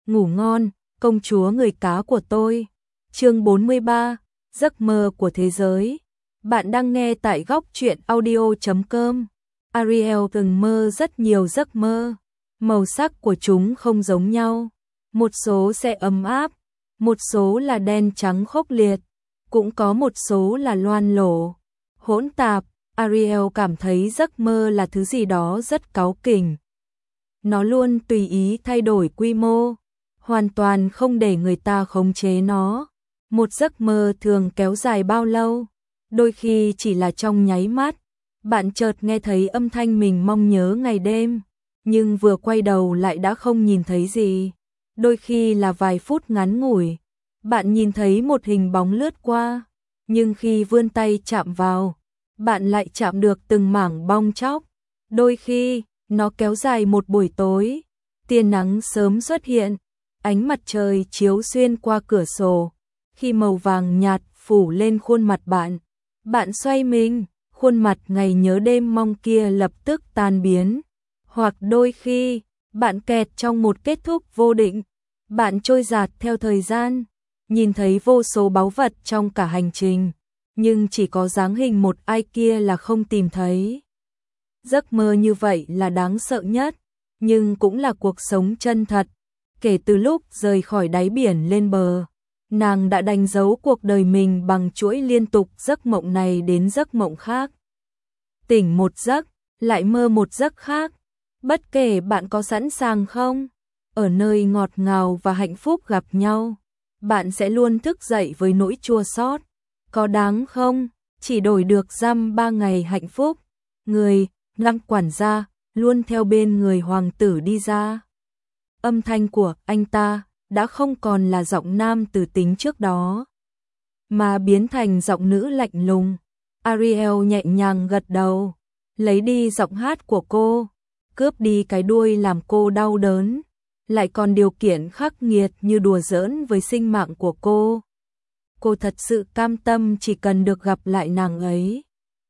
ngủ ngon, công chúa người cá của tôi. Chương 43, giấc mơ của thế giới. Bạn đang nghe tại góc truyện audio.com. Ariel từng mơ rất nhiều giấc mơ. Màu sắc của chúng không giống nhau. Một số sẽ ấm áp, một số là đen trắng khốc liệt, cũng có một số là loan lổ, hỗn tạp. Ariel cảm thấy giấc mơ là thứ gì đó rất cáu kỉnh. Nó luôn tùy ý thay đổi quy mô, hoàn toàn không để người ta khống chế nó. Một giấc mơ thường kéo dài bao lâu? Đôi khi chỉ là trong nháy mắt, bạn chợt nghe thấy âm thanh mình mong nhớ ngày đêm, nhưng vừa quay đầu lại đã không nhìn thấy gì. Đôi khi là vài phút ngắn ngủi, bạn nhìn thấy một hình bóng lướt qua, nhưng khi vươn tay chạm vào, bạn lại chạm được từng mảng bong tróc. Đôi khi, nó kéo dài một buổi tối, tia nắng sớm xuất hiện, ánh mặt trời chiếu xuyên qua cửa sổ, khi màu vàng nhạt phủ lên khuôn mặt bạn. Bạn xoay mình, khuôn mặt ngày nhớ đêm mong kia lập tức tan biến. Hoặc đôi khi, bạn kẹt trong một kết thúc vô định, bạn trôi dạt theo thời gian, nhìn thấy vô số báu vật trong cả hành trình, nhưng chỉ có dáng hình một ai kia là không tìm thấy. Giấc mơ như vậy là đáng sợ nhất, nhưng cũng là cuộc sống chân thật. Kể từ lúc rời khỏi đáy biển lên bờ, nàng đã đánh dấu cuộc đời mình bằng chuỗi liên tục giấc mộng này đến giấc mộng khác. Tỉnh một giấc, lại mơ một giấc khác. Bất kể bạn có sẵn sàng không, ở nơi ngọt ngào và hạnh phúc gặp nhau, bạn sẽ luôn thức dậy với nỗi chua xót. Có đáng không? Chỉ đổi được dăm 3 ngày hạnh phúc. Người, Lăng quản gia, luôn theo bên người hoàng tử đi ra. Âm thanh của anh ta đã không còn là giọng nam từ tính trước đó, mà biến thành giọng nữ lạnh lùng. Ariel nhẹ nhàng gật đầu, lấy đi giọng hát của cô, cướp đi cái đuôi làm cô đau đớn, lại còn điều kiện khắc nghiệt như đùa giỡn với sinh mạng của cô. Cô thật sự cam tâm chỉ cần được gặp lại nàng ấy.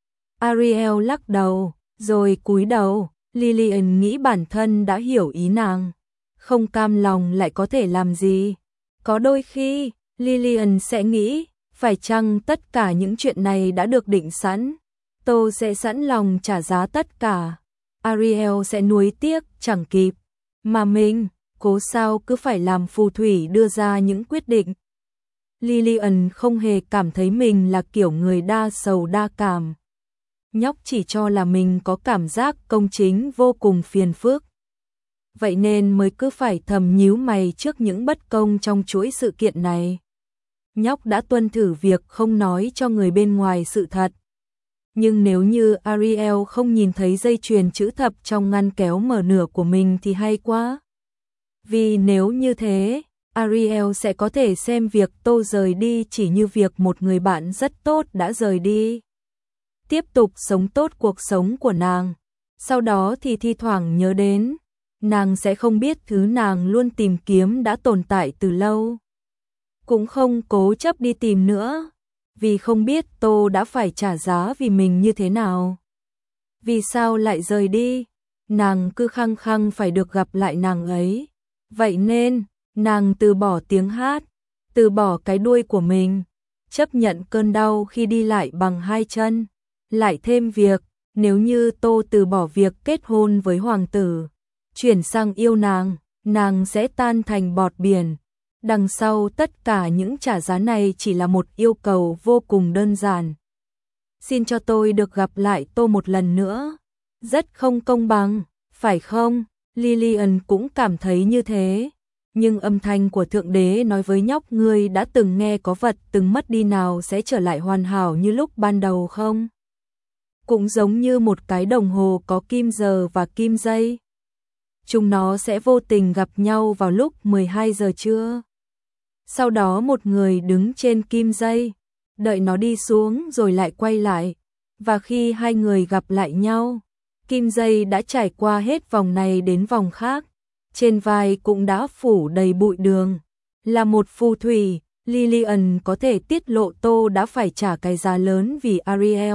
Ariel lắc đầu, rồi cúi đầu. Lillian nghĩ bản thân đã hiểu ý nàng, không cam lòng lại có thể làm gì. Có đôi khi, Lillian sẽ nghĩ, phải chăng tất cả những chuyện này đã được định sẵn, tôi sẽ sẵn lòng trả giá tất cả. Ariel sẽ nuối tiếc chẳng kịp, mà mình, cố sao cứ phải làm phù thủy đưa ra những quyết định. Lillian không hề cảm thấy mình là kiểu người đa sầu đa cảm. Nhóc chỉ cho là mình có cảm giác công chính vô cùng phiền phức. Vậy nên mới cứ phải thầm nhíu mày trước những bất công trong chuỗi sự kiện này. Nhóc đã tuân thử việc không nói cho người bên ngoài sự thật. Nhưng nếu như Ariel không nhìn thấy dây chuyền chữ thập trong ngăn kéo mở nửa của mình thì hay quá. Vì nếu như thế, Ariel sẽ có thể xem việc Tô rời đi chỉ như việc một người bạn rất tốt đã rời đi. Tiếp tục sống tốt cuộc sống của nàng. Sau đó thì thi thoảng nhớ đến, nàng sẽ không biết thứ nàng luôn tìm kiếm đã tồn tại từ lâu. Cũng không cố chấp đi tìm nữa, vì không biết Tô đã phải trả giá vì mình như thế nào. Vì sao lại rời đi? Nàng cứ khăng khăng phải được gặp lại nàng ấy. Vậy nên, nàng từ bỏ tiếng hát, từ bỏ cái đuôi của mình, chấp nhận cơn đau khi đi lại bằng hai chân. Lại thêm việc, nếu như Tô từ bỏ việc kết hôn với hoàng tử, chuyển sang yêu nàng sẽ tan thành bọt biển. Đằng sau tất cả những trả giá này chỉ là một yêu cầu vô cùng đơn giản. Xin cho tôi được gặp lại Tô một lần nữa. Rất không công bằng, phải không? Lillian cũng cảm thấy như thế. Nhưng âm thanh của Thượng Đế nói với nhóc, ngươi đã từng nghe có vật từng mất đi nào sẽ trở lại hoàn hảo như lúc ban đầu không? Cũng giống như một cái đồng hồ có kim giờ và kim giây. Chúng nó sẽ vô tình gặp nhau vào lúc 12 giờ trưa. Sau đó một người đứng trên kim giây, đợi nó đi xuống rồi lại quay lại. Và khi hai người gặp lại nhau, kim giây đã trải qua hết vòng này đến vòng khác. Trên vai cũng đã phủ đầy bụi đường. Là một phù thủy, Lillian có thể tiết lộ Tô đã phải trả cái giá lớn vì Ariel.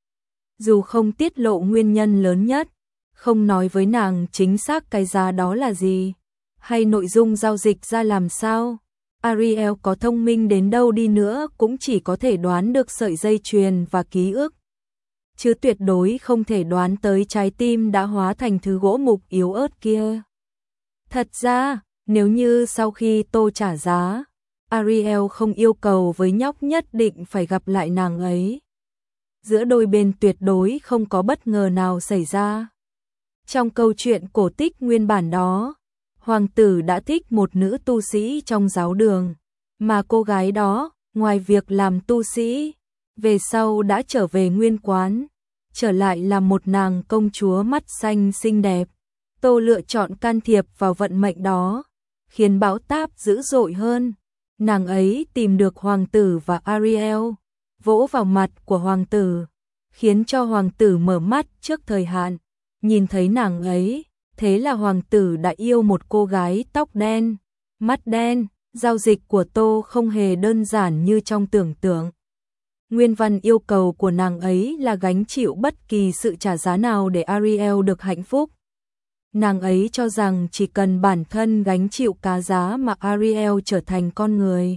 Dù không tiết lộ nguyên nhân lớn nhất, không nói với nàng chính xác cái giá đó là gì, hay nội dung giao dịch ra làm sao. Ariel có thông minh đến đâu đi nữa cũng chỉ có thể đoán được sợi dây chuyền và ký ức, chứ tuyệt đối không thể đoán tới trái tim đã hóa thành thứ gỗ mục yếu ớt kia. Thật ra, nếu như sau khi Tô trả giá, Ariel không yêu cầu với nhóc nhất định phải gặp lại nàng ấy, giữa đôi bên tuyệt đối không có bất ngờ nào xảy ra. Trong câu chuyện cổ tích nguyên bản đó, hoàng tử đã thích một nữ tu sĩ trong giáo đường, mà cô gái đó, ngoài việc làm tu sĩ, về sau đã trở về nguyên quán, trở lại là một nàng công chúa mắt xanh xinh đẹp. Tô lựa chọn can thiệp vào vận mệnh đó, khiến bão táp dữ dội hơn. Nàng ấy tìm được hoàng tử và Ariel, vỗ vào mặt của hoàng tử, khiến cho hoàng tử mở mắt trước thời hạn, nhìn thấy nàng ấy, thế là hoàng tử đã yêu một cô gái tóc đen, mắt đen. Giao dịch của Tô không hề đơn giản như trong tưởng tượng. Nguyên văn yêu cầu của nàng ấy là gánh chịu bất kỳ sự trả giá nào để Ariel được hạnh phúc. Nàng ấy cho rằng chỉ cần bản thân gánh chịu cái giá mà Ariel trở thành con người,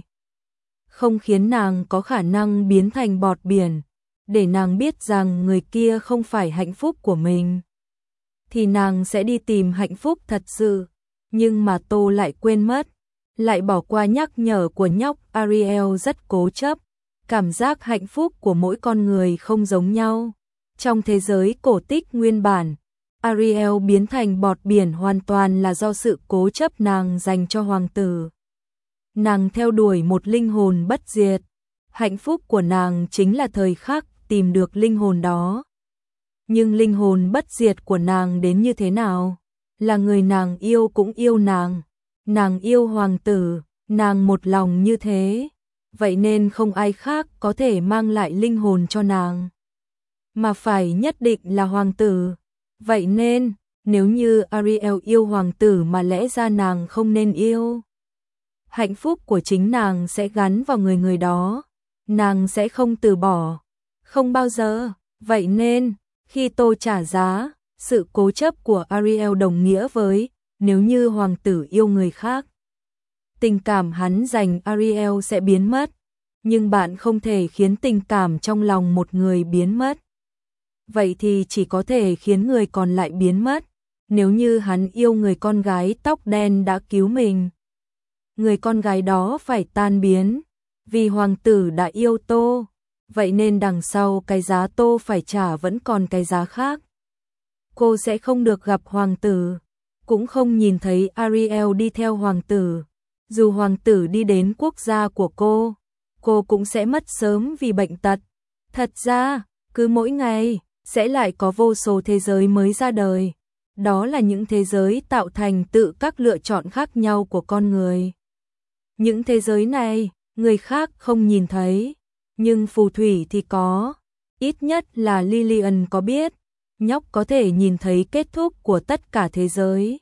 không khiến nàng có khả năng biến thành bọt biển, để nàng biết rằng người kia không phải hạnh phúc của mình, thì nàng sẽ đi tìm hạnh phúc thật sự. Nhưng mà Tô lại quên mất, lại bỏ qua nhắc nhở của nhóc. Ariel rất cố chấp, cảm giác hạnh phúc của mỗi con người không giống nhau. Trong thế giới cổ tích nguyên bản, Ariel biến thành bọt biển hoàn toàn là do sự cố chấp nàng dành cho hoàng tử. Nàng theo đuổi một linh hồn bất diệt, hạnh phúc của nàng chính là thời khắc tìm được linh hồn đó. Nhưng linh hồn bất diệt của nàng đến như thế nào? Là người nàng yêu cũng yêu nàng. Nàng yêu hoàng tử, nàng một lòng như thế, vậy nên không ai khác có thể mang lại linh hồn cho nàng, mà phải nhất định là hoàng tử. Vậy nên, nếu như Ariel yêu hoàng tử mà lẽ ra nàng không nên yêu, hạnh phúc của chính nàng sẽ gắn vào người đó, nàng sẽ không từ bỏ, không bao giờ. Vậy nên, khi Tô trả giá, sự cố chấp của Ariel đồng nghĩa với nếu như hoàng tử yêu người khác, tình cảm hắn dành Ariel sẽ biến mất. Nhưng bạn không thể khiến tình cảm trong lòng một người biến mất. Vậy thì chỉ có thể khiến người còn lại biến mất. Nếu như hắn yêu người con gái tóc đen đã cứu mình, người con gái đó phải tan biến, vì hoàng tử đã yêu Tô. Vậy nên đằng sau cái giá Tô phải trả vẫn còn cái giá khác. Cô sẽ không được gặp hoàng tử, cũng không nhìn thấy Ariel đi theo hoàng tử. Dù hoàng tử đi đến quốc gia của cô cũng sẽ mất sớm vì bệnh tật. Thật ra, cứ mỗi ngày, sẽ lại có vô số thế giới mới ra đời. Đó là những thế giới tạo thành tự các lựa chọn khác nhau của con người. Những thế giới này, người khác không nhìn thấy, nhưng phù thủy thì có. Ít nhất là Lillian có biết, nhóc có thể nhìn thấy kết thúc của tất cả thế giới,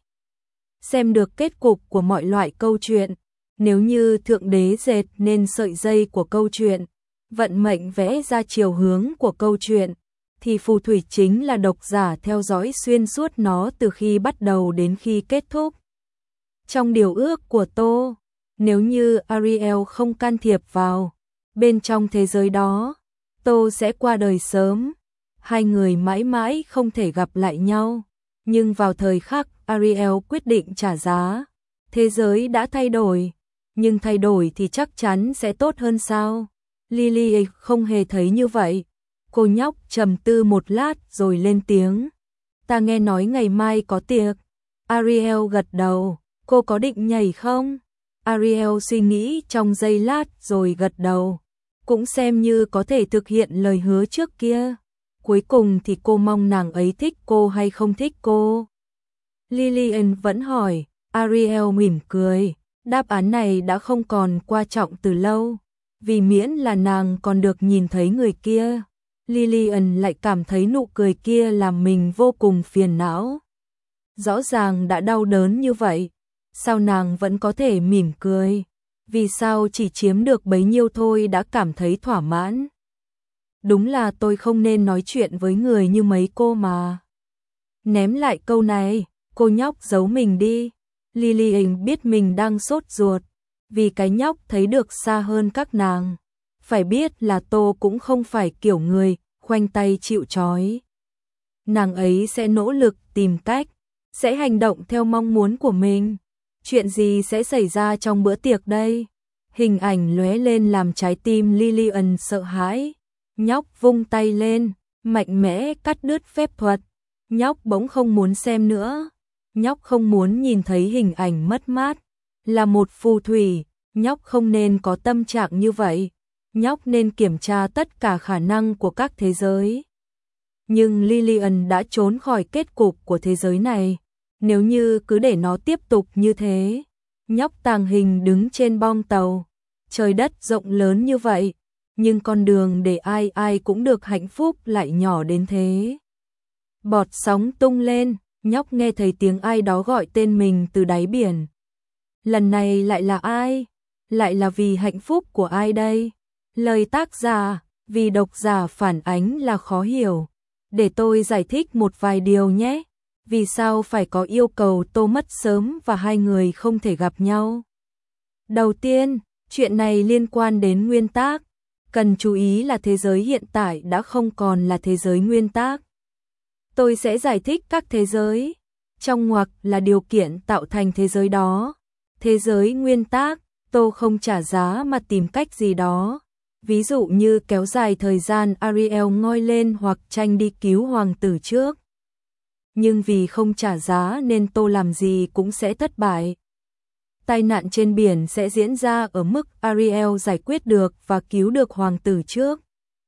xem được kết cục của mọi loại câu chuyện. Nếu như Thượng Đế dệt nên sợi dây của câu chuyện, vận mệnh vẽ ra chiều hướng của câu chuyện, thì phù thủy chính là độc giả theo dõi xuyên suốt nó từ khi bắt đầu đến khi kết thúc. Trong điều ước của Tô, nếu như Ariel không can thiệp vào bên trong thế giới đó, Tô sẽ qua đời sớm, hai người mãi mãi không thể gặp lại nhau. Nhưng vào thời khắc Ariel quyết định trả giá, thế giới đã thay đổi, nhưng thay đổi thì chắc chắn sẽ tốt hơn sao? Lily không hề thấy như vậy. Cô nhóc trầm tư một lát rồi lên tiếng. Ta nghe nói ngày mai có tiệc. Ariel gật đầu. Cô có định nhảy không? Ariel suy nghĩ trong giây lát rồi gật đầu. Cũng xem như có thể thực hiện lời hứa trước kia. Cuối cùng thì cô mong nàng ấy thích cô hay không thích cô. Lillian vẫn hỏi. Ariel mỉm cười. Đáp án này đã không còn quan trọng từ lâu, vì miễn là nàng còn được nhìn thấy người kia. Lillian lại cảm thấy nụ cười kia làm mình vô cùng phiền não. Rõ ràng đã đau đớn như vậy, sao nàng vẫn có thể mỉm cười? Vì sao chỉ chiếm được bấy nhiêu thôi đã cảm thấy thỏa mãn? Đúng là tôi không nên nói chuyện với người như mấy cô mà. Ném lại câu này, cô nhóc giấu mình đi. Lillian biết mình đang sốt ruột, vì cái nhóc thấy được xa hơn các nàng. Phải biết là Tô cũng không phải kiểu người khoanh tay chịu trói. Nàng ấy sẽ nỗ lực tìm cách, sẽ hành động theo mong muốn của mình. Chuyện gì sẽ xảy ra trong bữa tiệc đây? Hình ảnh lóe lên làm trái tim Lillian sợ hãi. Nhóc vung tay lên, mạnh mẽ cắt đứt phép thuật. Nhóc bỗng không muốn xem nữa. Nhóc không muốn nhìn thấy hình ảnh mất mát. Là một phù thủy, nhóc không nên có tâm trạng như vậy. Nhóc nên kiểm tra tất cả khả năng của các thế giới. Nhưng Lillian đã trốn khỏi kết cục của thế giới này. Nếu như cứ để nó tiếp tục như thế. Nhóc tàng hình đứng trên bong tàu. Trời đất rộng lớn như vậy, nhưng con đường để ai ai cũng được hạnh phúc lại nhỏ đến thế. Bọt sóng tung lên, nhóc nghe thấy tiếng ai đó gọi tên mình từ đáy biển. Lần này lại là ai? Lại là vì hạnh phúc của ai đây? Lời tác giả, vì độc giả phản ánh là khó hiểu. Để tôi giải thích một vài điều nhé. Vì sao phải có yêu cầu Tô mất sớm và hai người không thể gặp nhau? Đầu tiên, chuyện này liên quan đến nguyên tắc. Cần chú ý là thế giới hiện tại đã không còn là thế giới nguyên tắc. Tôi sẽ giải thích các thế giới. Trong ngoặc là điều kiện tạo thành thế giới đó. Thế giới nguyên tắc, Tô không trả giá mà tìm cách gì đó. Ví dụ như kéo dài thời gian Ariel ngoi lên hoặc tranh đi cứu hoàng tử trước. Nhưng vì không trả giá nên Tô làm gì cũng sẽ thất bại. Tai nạn trên biển sẽ diễn ra ở mức Ariel giải quyết được và cứu được hoàng tử trước.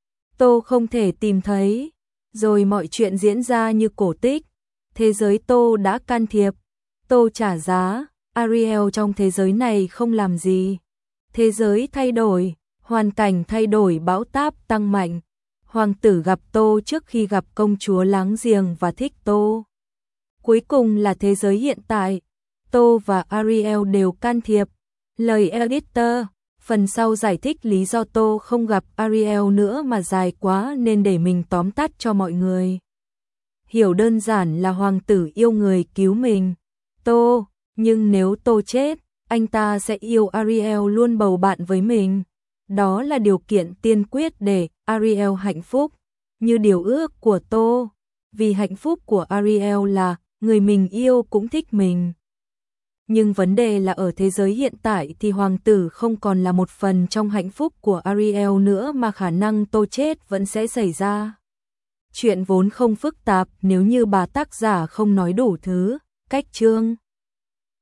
Tô không thể tìm thấy, rồi mọi chuyện diễn ra như cổ tích. Thế giới Tô đã can thiệp, Tô trả giá, Ariel trong thế giới này không làm gì. Thế giới thay đổi, hoàn cảnh thay đổi, bão táp tăng mạnh. Hoàng tử gặp Tô trước khi gặp công chúa láng giềng và thích Tô. Cuối cùng là thế giới hiện tại. Tô và Ariel đều can thiệp. Lời editor, phần sau giải thích lý do Tô không gặp Ariel nữa mà dài quá nên để mình tóm tắt cho mọi người. Hiểu đơn giản là hoàng tử yêu người cứu mình, Tô, nhưng nếu Tô chết, anh ta sẽ yêu Ariel luôn bầu bạn với mình. Đó là điều kiện tiên quyết để Ariel hạnh phúc, như điều ước của Tô. Vì hạnh phúc của Ariel là người mình yêu cũng thích mình. Nhưng vấn đề là ở thế giới hiện tại thì hoàng tử không còn là một phần trong hạnh phúc của Ariel nữa mà khả năng Tô chết vẫn sẽ xảy ra. Chuyện vốn không phức tạp nếu như bà tác giả không nói đủ thứ, cách chương.